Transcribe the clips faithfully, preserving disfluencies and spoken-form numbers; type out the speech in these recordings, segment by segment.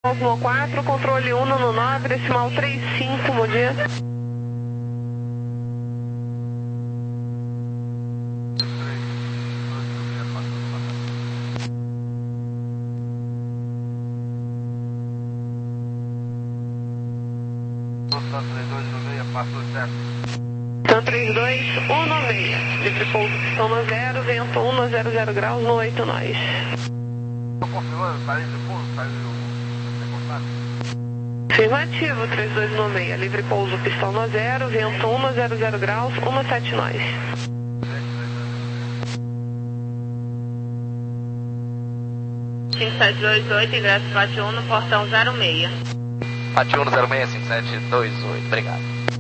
no quatro, controle um no nove, decimal trinta e cinco, bom dia. Então trinta e dois, um no meia, livre pouso, pistão no zero, vento um no zero zero graus, no oito nós. Afirmativo, trinta e dois no meia, livre pouso, pistão no zero, vento um no zero zero graus, um no sete nós. cinco sete dois oito, ingresso Pátio um no portão zero seis. Pátio um no zero seis, cinco sete dois oito, obrigado.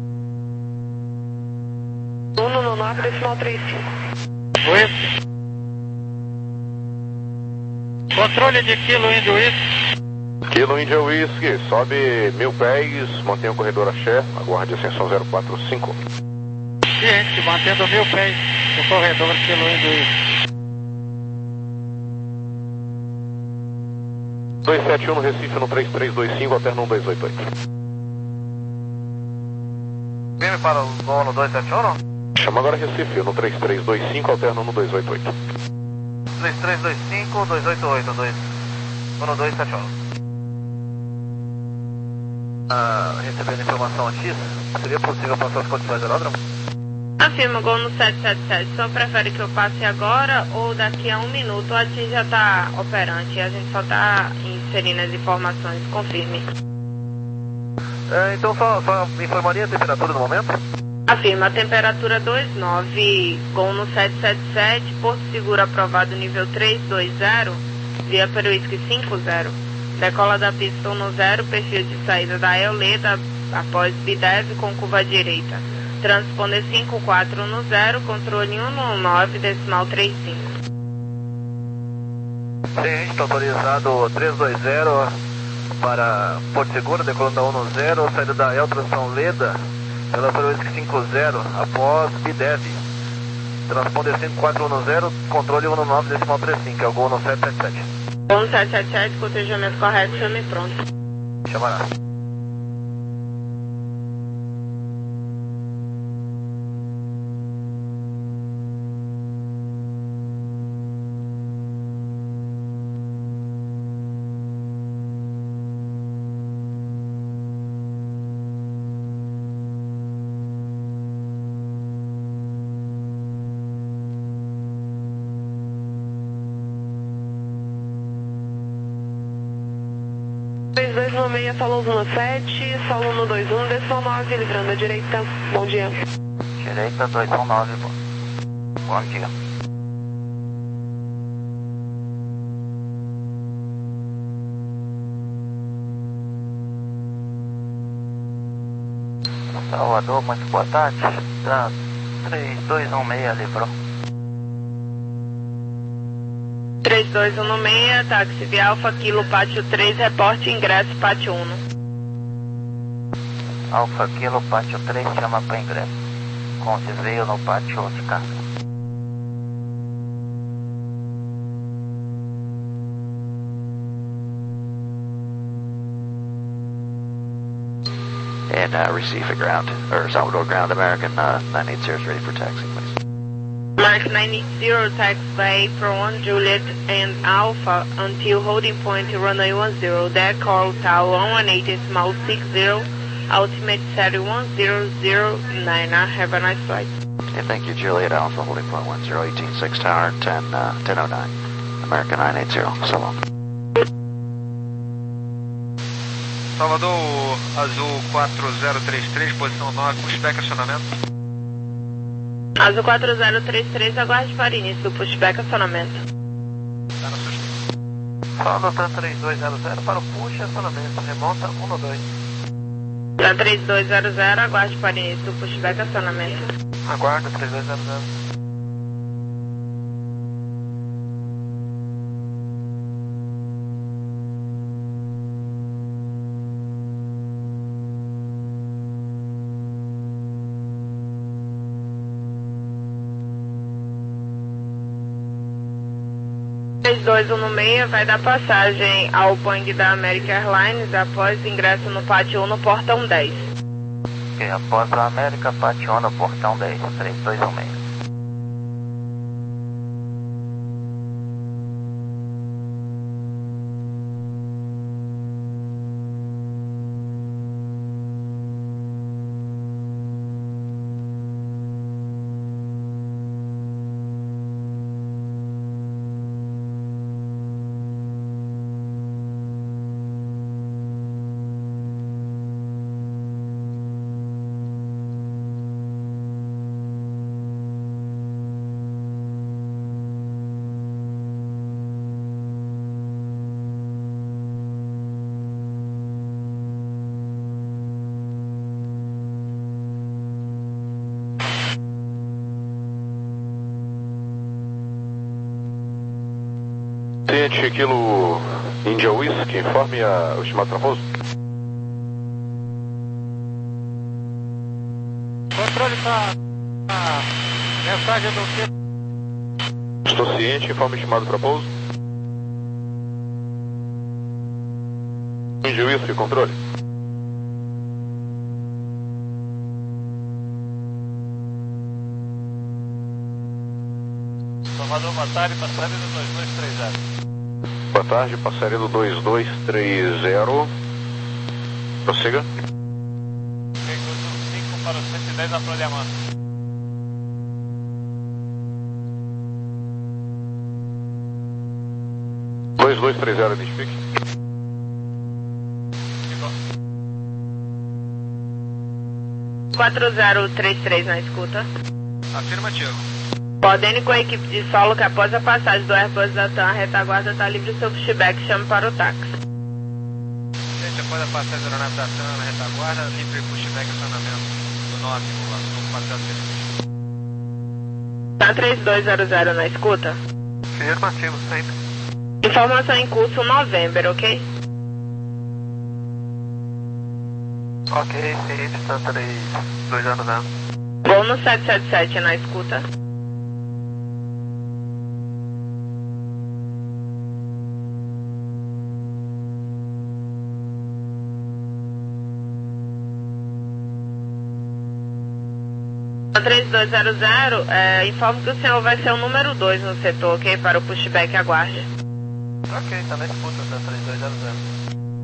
um no nove, decimal trinta e cinco. Whisky. Controle de quilo índio whisky. Quilo índio whisky, sobe mil pés, mantenha o corredor axé, aguarde ascensão zero quatro cinco. Ciente, mantendo mil pés no corredor quilo índio whisky. dois sete um no Recife, no três três dois cinco, alterna um dois oito oito. Firme para o voo no dois sete um, não? Chama agora Recife, no três três dois cinco, alterna um dois oito oito. três três dois cinco, dois oito oito, dois no dois sete um. Ah, recebendo informação X, seria possível passar as condições do aeródromo? Afirma, gol no sete sete sete. Só prefere que eu passe agora ou daqui a um minuto? A T I M já está operante e a gente só está inserindo as informações. Confirme. É, então só, só me informaria a temperatura no momento? Afirma, temperatura dois nove, gol no sete sete sete, Porto Seguro aprovado nível três dois zero, via Peruísque cinco zero. Decola da pista um no zero, perfil de saída da Eoleda, após Bidev com curva direita. Transponder cinco quatro no zero, controle um no nove, decimal trinta e cinco. Sim, a gente está autorizado três dois zero para Porto Seguro, decolando da um no zero, saída da El Transição Leda, pela Peruísque cinco zero, após Bidev. Transponder cinco quatro no zero, controle um no nove, decimal trinta e cinco, é o gol no sete sete sete. Gol no sete sete sete, cotejamento correto, chame pronto. Chamará. trinta e dois no meia, solo um no sete, solo um no dois um, decimal nove, livrando a direita. Bom dia. Direita dois um nove, bom. Bom dia. Salvador, muito boa tarde. Tá três dois um seis, livrou. três dois um no meia, táxi via Alfa Kilo Pátio três, reporte ingresso Pátio um. Alfa Kilo Pátio três, chama para ingresso. Com desvio no pátio de carga. And uh, Recife ground, or Salvador ground, American uh, nine eighty is ready for taxi, please. Mark nine eighty, taxi by for one Juliet and Alpha until holding point runway one zero, deck call tower one one eight decimal six zero, ultimate series one zero zero nine. Have a nice flight. Okay, thank you, Juliet Alpha, holding point one zero, eighteen six tower, ten, uh, ten oh nine, American nine eighty, so long. Salvador Azul quatro zero três três, posição nove, pushback acionamento. Azul quatro zero três três, aguarde para início do pushback acionamento. Tá no susto. Só anotando três dois zero zero para o push acionamento, remonta um no dois. Da três dois zero zero, aguarde para início do pushback acionamento. Aguarda três dois zero zero. três dois um seis vai dar passagem ao Boeing da American Airlines após ingresso no pátio um no portão dez. Ok, após a América, pátio um no portão dez, três dois um seis. Ciente, quilo India Whisky, informe a, o estimado para pouso. Controle para a mensagem do que? Estou ciente, informe o estimado para pouso. India Whisky, controle. Salvador, boa tarde, passagem do dois dois três zero. Boa tarde, passaria do dois dois três zero. Prossiga. Veículo cinco para o cento e dez na Flor Diamante. dois dois três zero, identifique. Ficou. quatro zero três três na escuta. Afirmativo. Podendo com a equipe de solo que após a passagem do Airbus da TAM, a retaguarda está livre do seu pushback, chame para o táxi. Gente, após a passagem da aeronave da TAM na retaguarda, livre pushback acionamento do nove, o assunto quatro zero três. Tá três dois zero zero na escuta? Afirmativo, sempre. Informação em curso November, ok? Ok, ciente, tá três dois zero zero. Gol no sete sete sete na escuta. três dois zero zero, é, informo que o senhor vai ser o número dois no setor, ok? Para o pushback, aguarde. Ok, tá na escuta, tá três dois zero zero.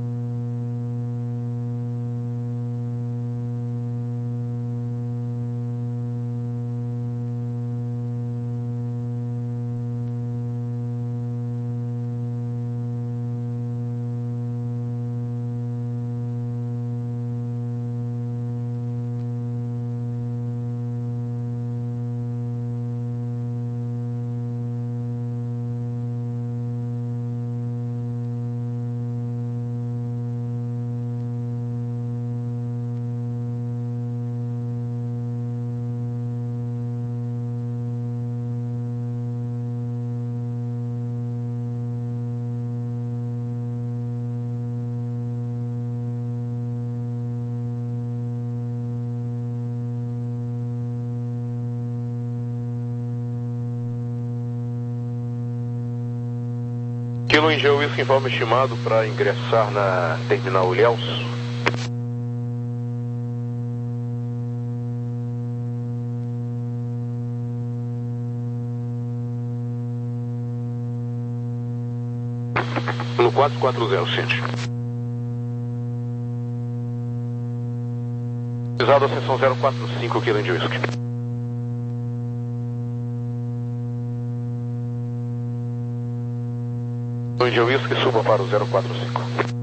Kilo India Whisky, informe estimado para ingressar na terminal Ilhéus. No quatro quatro zero, ciente. Pisado a seção zero quatro cinco, Kilo India Whisky. No India Whisky, suba para o zero quatro cinco.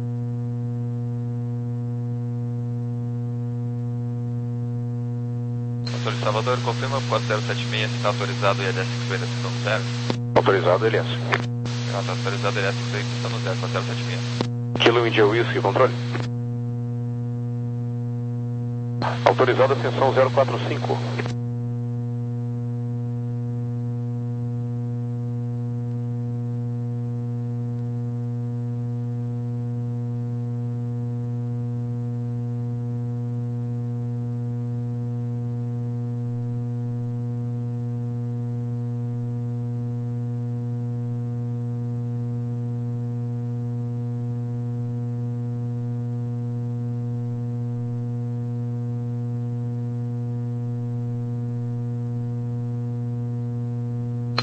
Motor de Salvador, confirma quatro zero sete seis, está autorizado o I L S cinco está no zero. Autorizado, L S. Não, está autorizado o I L S cinco está no zero, quatro zero sete seis. Kilo India Whisky, controle. Autorizado a seção zero quatro cinco.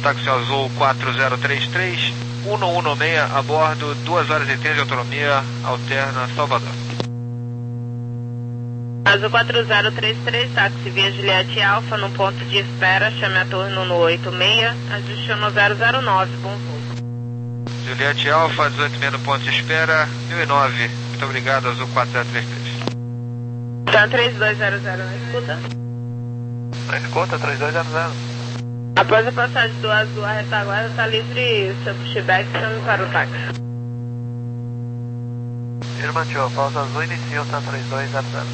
táxi azul quatro zero três três, um um seis, a bordo, duas horas e trinta de autonomia, alterna Salvador. Azul quatro zero três três, táxi via Juliette Alfa, no ponto de espera, chame a torre no oito seis, ajuste no zero zero nove, bom voo. Juliette Alfa, dezoito e meia no ponto de espera, mil e nove, muito obrigado, Azul quatro zero três três. Tá três dois zero zero, na escuta? Na escuta, três dois zero zero. Após a passagem do Azul, a retaguarda está livre, seu pushback, chame para o táxi. Afirmativo, pausa azul, inicia o três dois zero zero.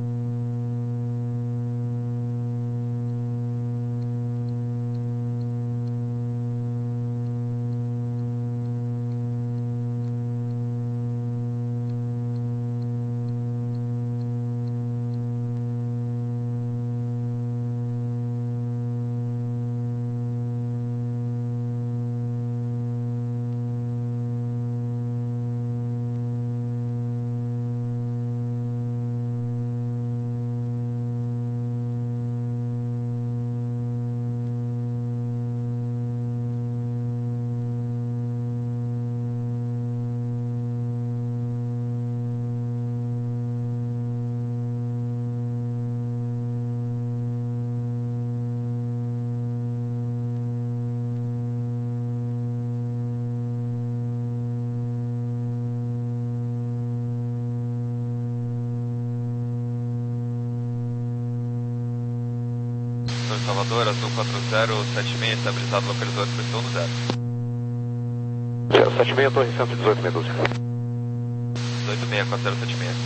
Salvador, Azul quatro zero sete seis, estabilizado, localizador, posição no zero. zero sete seis, torre cento e dezoito, Medusa. dezoito seis, quatro zero sete seis.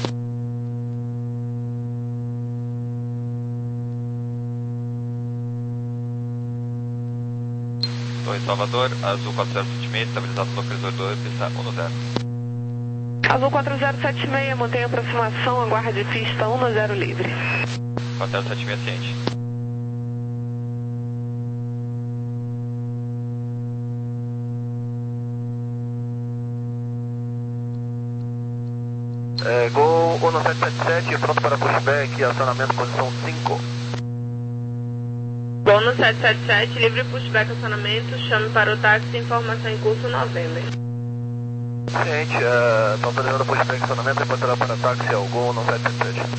Torre Salvador, Azul quatro zero sete seis, estabilizado, localizador dois, pista um no zero. Azul quatro zero sete seis, mantenha aproximação, aguarde pista um no zero livre. quatro zero sete seis, ciente. É, Gol um sete sete sete, pronto para pushback, acionamento posição cinco. Gol no sete sete sete, livre pushback acionamento, chame para o táxi, informação em curso novembro. Ciente, é, está autorizando pushback acionamento, reportará para táxi ao Gol no sete sete sete.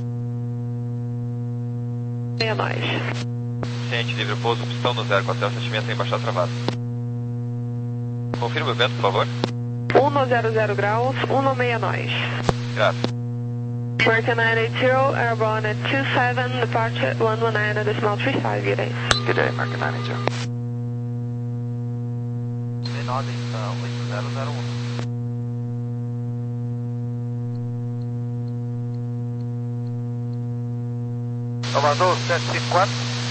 É nóis. Ciente, livre pouso, pistão no zero, quatro zero sete seis, tem baixada travada. Confirma o vento, por favor. um no zero zero graus, um no seis nós. Graças. American nine eight zero, airborne at two seven, departure one one nine, decimal three five, good day. Good day, American nine eight zero. Menor oito zero zero um. Salvador, sete cinco quatro.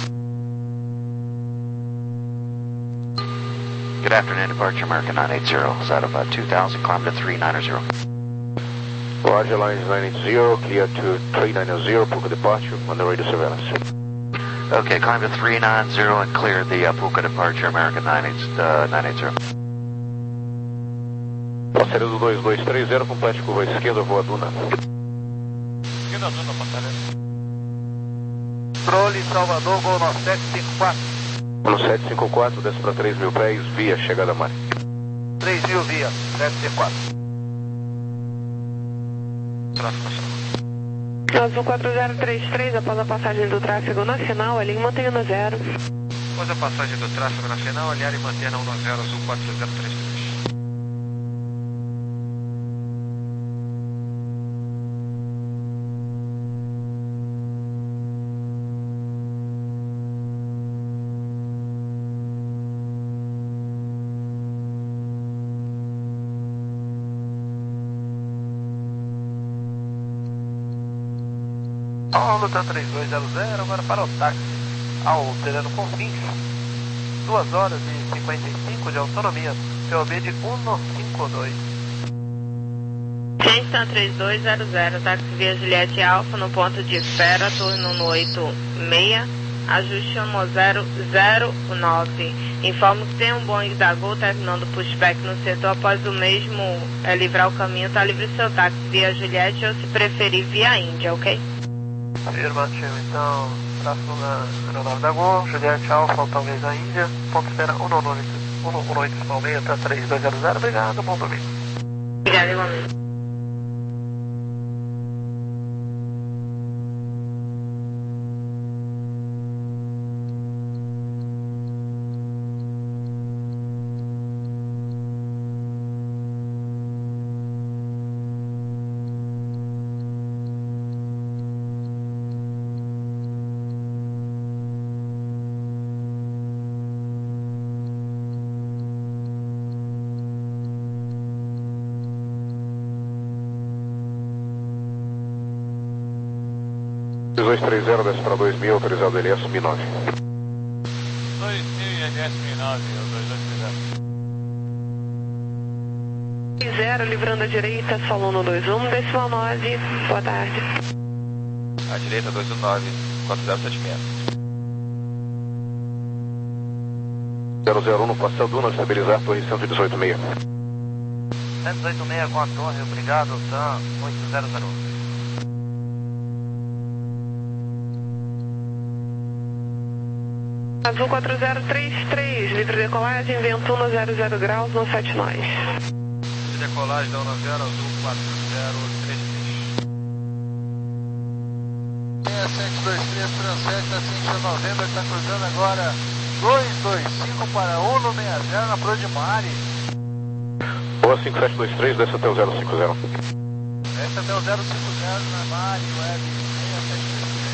Good afternoon, departure American nine eight zero. Is out of uh, two thousand, climb to three nine zero. Roger, lines nine eight zero, clear to three nine zero, Puka departure, on the radio surveillance. Okay, climb to three nine zero and clear the uh, Puka departure American nine eight zero. Passaria do dois dois três zero, complete curva esquerda, voa Duna. Esquerda, Duna, passaria. Controle Salvador, Gol no sete cinco quatro. No sete cinco quatro, desce para três mil pés, via chegada mar. três mil via, sete cinco quatro. Azul quatro zero três três, após a passagem do tráfego nacional, a linha mantenha no zero. Após a passagem do tráfego nacional, alinhar e manter na um no zero, Azul quatro zero três três. Luta três dois zero zero, agora para o táxi ao terreno Confins, duas horas e cinquenta e cinco de autonomia, P O B de um no cinco dois. Ciência três dois zero zero, táxi via Juliette Alfa, no ponto de espera, turno no oito seis, ajuste no zero zero nove. Informo que tem um Boeing da Gol terminando pushback no setor, após o mesmo é, livrar o caminho, está livre seu táxi via Juliette ou se preferir via Índia, ok? Afirmativo, então, tráfego na aeronave da Gol, Juliette Alfa, talvez a Índia, ponto espera um nove seis para três dois zero zero, obrigado, bom domingo. Obrigada, igualmente. dois três zero, desce para dois mil, autorizado L S, M nove. dois mil e L S M nove, dois dois três zero. zero, livrando a direita, solo um dois um, decimal nove, boa tarde. À direita, dois um nove, quatro zero sete seis. zero zero um no Pastel Duna, estabilizar, torre cento e dezoito seis. cento e dezoito seis com a torre, obrigado, TAM oito zero zero. Azul quatro zero três três, livre decolagem, vento um zero zero graus, no sete nós. De decolagem da um zero, azul quatro zero três três. seis sete dois três, Transete, ascende a novembro, está cruzando agora dois dois cinco para um seis zero na Pro de Mari. Boa cinco sete dois três, desce até o zero cinco zero. Desce até o zero cinco zero na Mari, Web seis sete dois três.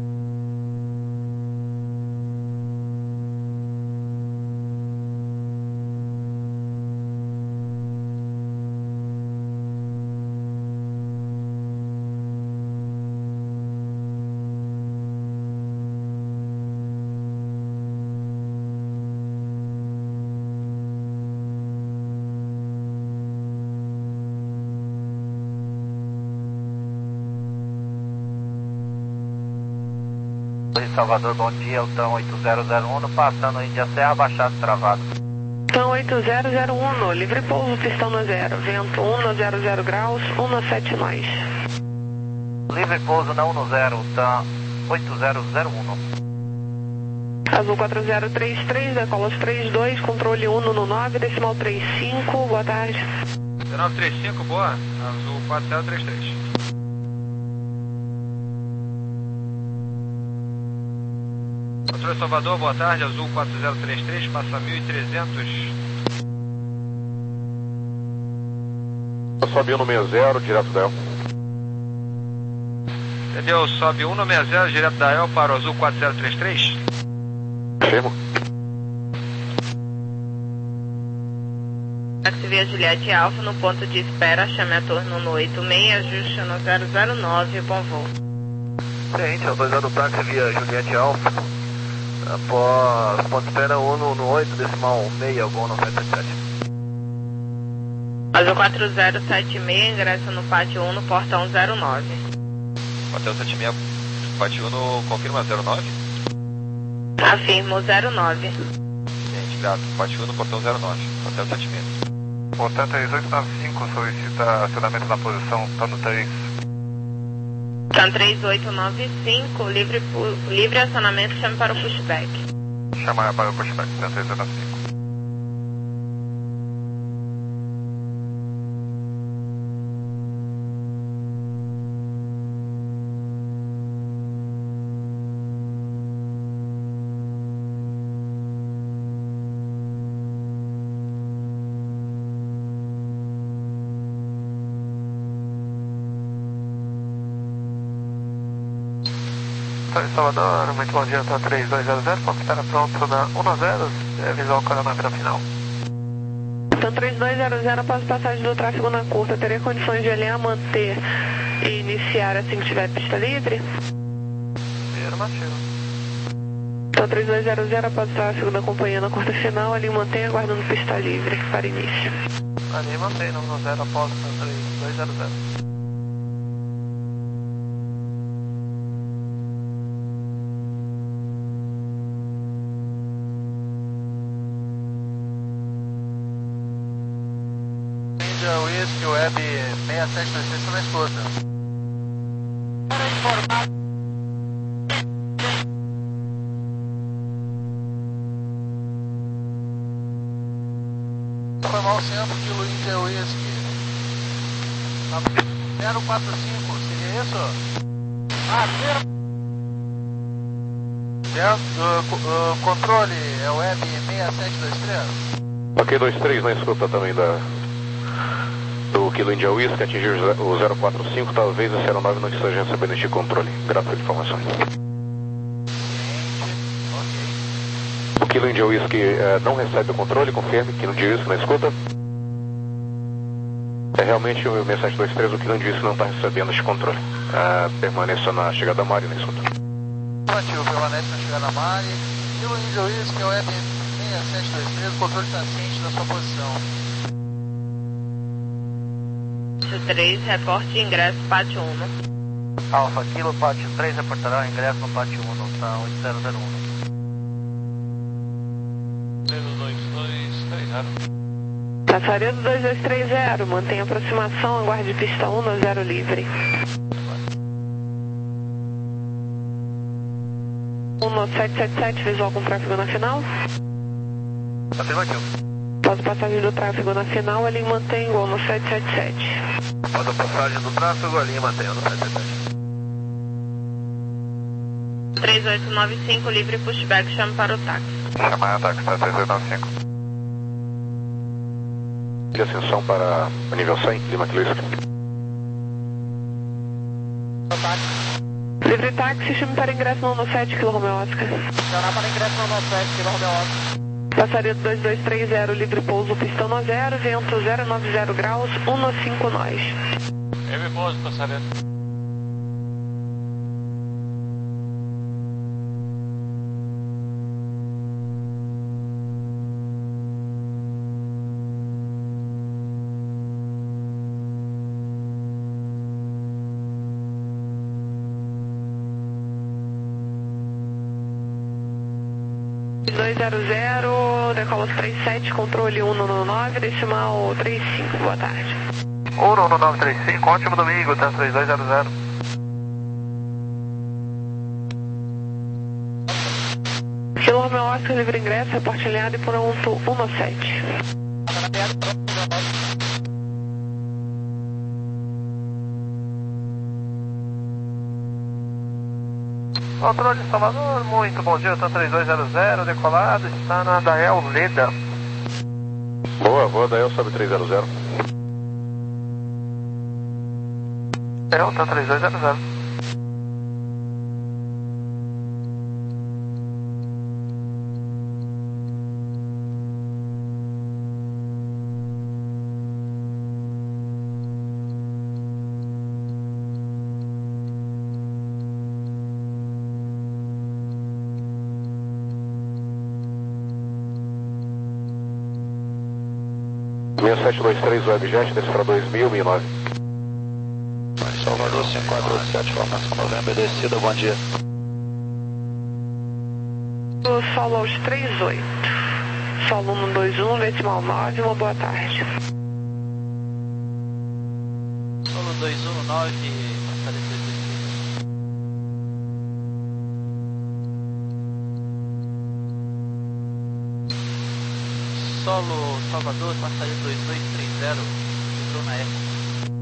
Salvador, bom dia, o TAM oito zero zero um, passando Índia Serra, baixado travado. TAM oito zero zero um, livre pouso, pistão no zero, vento um zero zero graus, um no sete nós. Livre pouso na um zero, TAM oito zero zero um. Azul quatro zero três três, decola três dois, controle um no nove, decimal três cinco, boa tarde. nove três cinco, boa, azul quatro zero três três. Controle Salvador, boa tarde, azul quatro zero três três, passa mil e trezentos. Sobe um no seis zero, direto da E L. Entendeu? Sobe um no seis zero, direto da E L para o azul quatro zero três três. Firmo. Táxi via Juliette Alfa no ponto de espera, chame a torre no oito seis, ajuste no zero zero nove, bom voo. Gente, autorizado o táxi via Juliette Alfa. Após ponto de espera um no oito, decimal seis, gol no sete sete sete. Azul quatro zero sete seis, ingresso no pátio um no portão zero nove. Hotel sete seis, pátio um no confirma zero nove? Afirmo zero nove. Gente, grato, pátio um no portão zero nove, Hotel sete seis. Hotel três oito nove cinco solicita acionamento na posição, tá no três. TAM três oito nove cinco, livre, livre acionamento, chame para o pushback. Chama para o pushback, TAM três oito nove cinco. Salvador, muito bom dia, TAM três dois zero zero, ponto espera pronto na um zero, é, visual cronômetro final. TAM três dois zero zero, após passagem do tráfego na curta, teria condições de alinhar, manter e iniciar assim que tiver pista livre? Afirmativo. TAM três dois zero zero, após o tráfego da companhia na curta final, alinha, mantém, aguardando pista livre para início. Ali mantém no um zero após TAM três dois zero zero. Whisky Web seis sete dois três, na escuta. Para informar. zero quatro cinco, seria isso? Ah, zero. Certo, uh, uh, controle é o web seis sete dois três. Ok, dois três na escuta também da do Kilo India Whisky, atingiu o zero quatro cinco, talvez esse aeronave não esteja recebendo este controle. Grato pela informação. O Kilo India Whisky uh, não recebe o controle, confirme, Kilo India Whisky na escuta. É realmente o seis sete dois três, o Kilo India Whisky não está recebendo este controle. Uh, permaneça na chegada da Mari na escuta. Ativo, permanece na chegada da Mari. Kilo India Whisky, o web seis sete dois três, o controle está ciente da sua posição. três, reporte de ingresso, pátio um. Alfa, Kilo, pátio três, reportará o ingresso no pátio um, tá oito zero zero um. zero dois dois três zero. Passaria do dois dois três zero, mantém aproximação, aguarde pista um no zero livre. um no sete sete sete, visual com tráfego na final. Afirmativo. Após a passagem do tráfego na final, a linha mantém igual no sete sete sete. Após a passagem do tráfego, a linha mantém no sete sete sete. três oito nove cinco, livre pushback, chame para o táxi. Chamar o táxi, tá três oito nove cinco. De ascensão para o nível cem, Lima Kilo Whisky. Livre táxi, chame para ingresso no sete, Kilo Romeo Oscar. Chamar para ingresso no sete, Kilo Romeo Oscar. Passaria do dois dois três zero, livre pouso, pistão no zero, vento zero nove zero graus, um no cinco nós. Livre pouso, passaria. dois zero zero, decola três sete, controle um no nove, decimal três cinco, boa tarde. um no nove três cinco, ótimo domingo, tá três dois zero zero. Kilo Romeo Oscar, livre ingresso, reporte alinhado e pronto, um no sete. Controle Salvador, muito bom dia, tá três dois zero zero, decolado, está na Dael Leda. Boa, boa, Dael, sobe três zero zero. Dael, tá três dois zero zero. seis sete dois três, Webjet, desce para dois mil, mil e nove. Salvador cinco quatro oito sete, formação Novembro, descida, bom dia. Solo aos três oito. Solo um dois um, decimal nove, uma boa tarde. Solo dois um nove, passaria três dois três. Solo Salvador, passaria dois dois três zero, entrou na Eco.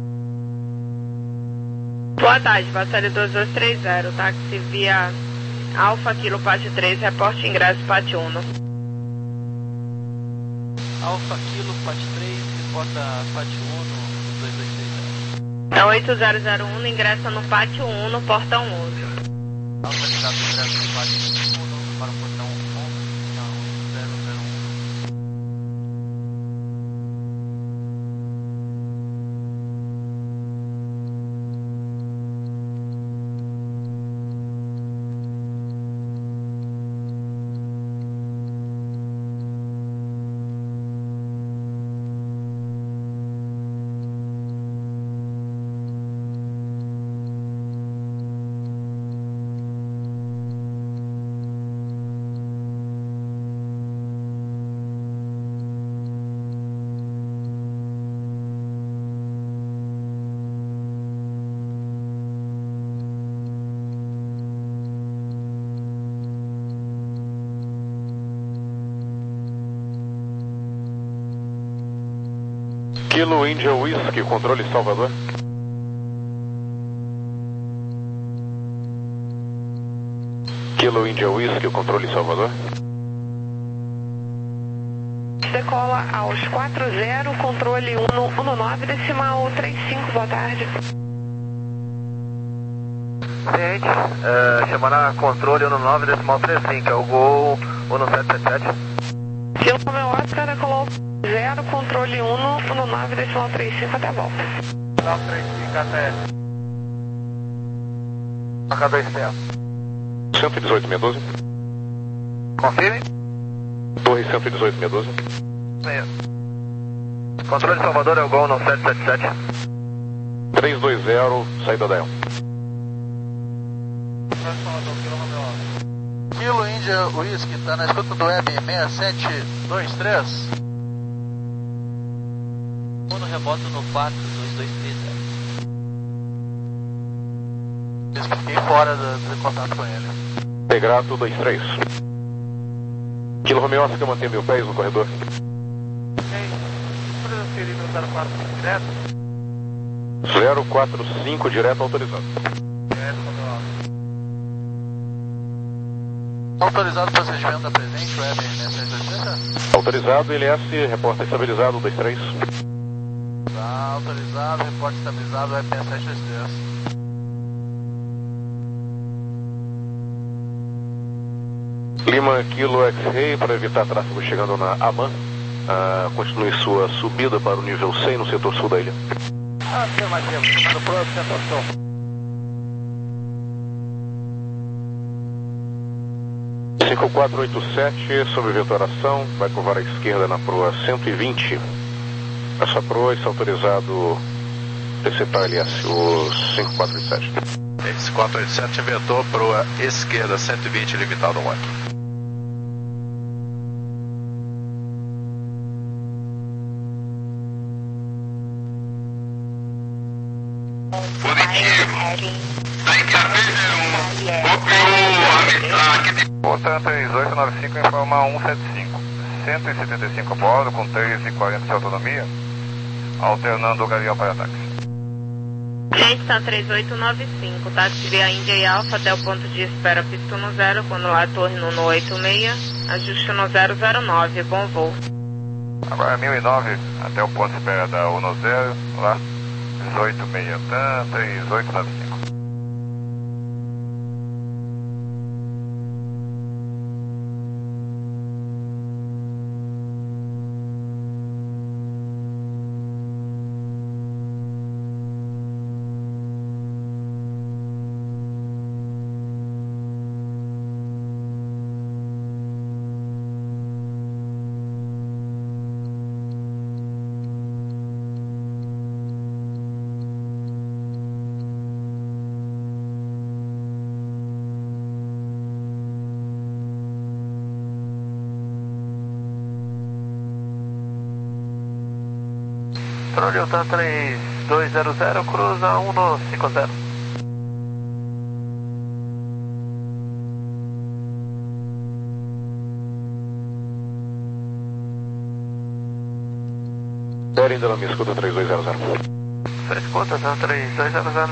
Boa tarde, passaria dois dois três zero, táxi via Alfa, Kilo, pátio três, reporte ingresso, pátio um. Alfa Kilo, pátio três, reporta pátio um no dois dois três zero. É oito zero zero um, ingressa no pátio um, no portão onze. Alfa ligado ingresso no pátio um para o portão onze, não, zero zero um. Kilo India Whisky, controle Salvador. Kilo India Whisky, controle Salvador. Decola aos quatro zero, controle um nove decimal trinta e cinco, boa tarde. Ciente, uh, chamará controle um nove decimal trinta e cinco, é o Gol um sete sete sete. Kilo Romeo Oscar, decolou zero, controle um nove decimal trinta e cinco, até a volta. Não, trinta e cinco até. H dois T. cento e dezoito, seiscentos e doze. Confirme. Torre cento e dezoito, seiscentos e doze. Controle Salvador é o Gol um sete sete sete. três dois zero, saída da E L. Kilo India Whisky, está na escuta do web seis sete dois três. No rebote no quatro dois dois três zero. Fiquei fora do, do contato com ele. Integrato dois três. Kilo Romeo Oscar, mantém mil pés no corredor. Ok. Transferir meu zero quatro cinco direto. zero quatro cinco direto autorizado. Direto, autorizado o procedimento da presente, web seis sete dois três. Autorizado, L S, reporta estabilizado, dois três. Tá autorizado, reporte estabilizado, web seis sete dois três. Lima Kilo X-Ray, para evitar tráfego chegando na Aman. Uh, continue sua subida para o nível cem no setor sul da ilha. Afirmativo, no próximo setor sul. cinco quatro oito sete, sob vetoração, vai curvar à esquerda na proa cento e vinte. Essa proa está autorizado antecipar L S, o cinco quatro oito sete. Esse quatro oito sete vetou proa esquerda cento e vinte, limitado ao ar. Portanto, três oito nove cinco informa um sete cinco. cento e setenta e cinco a bordo, com três e quarenta de autonomia, alternando o Galeão para táxi. Gente, está três oito nove cinco, táxi via Índia e Alfa até o ponto de espera, pista no zero, quando lá torre no um oito seis, ajuste no zero zero nove, bom voo. Agora mil e nove, até o ponto de espera da um zero, lá, dezoito seis, tá, três oito nove cinco. Controle três dois zero zero, cruza um cinco zero. Dera ainda não me escuta, três dois zero zero. Só escuta, tá, três dois zero zero.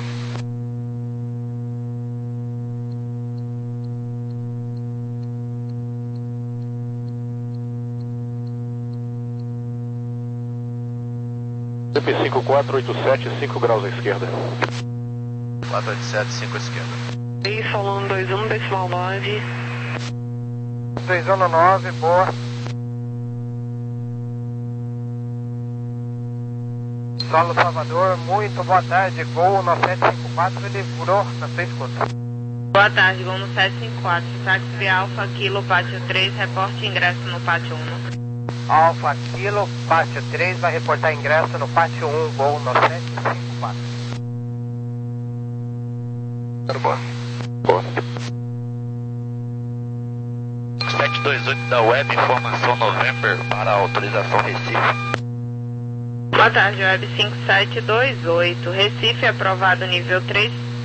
C P cinco quatro oito sete, cinco graus à esquerda. quatro oito sete, cinco à esquerda. E Solano dois um, decimal nove. dois um nove, boa. Solo Salvador, muito boa tarde. Gol no sete cinco quatro, ele furou na sua escuta. Boa tarde, Gol no sete cinco quatro, táxi via Alfa, Kilo, pátio três, reporte ingresso no pátio um. Alfa Kilo, pátio três, vai reportar ingresso no pátio um, Gol no sete cinco quatro. Boa. Boa. sete dois oito da Web, informação November para autorização Recife. Boa tarde, Web cinco sete dois oito, Recife aprovado nível três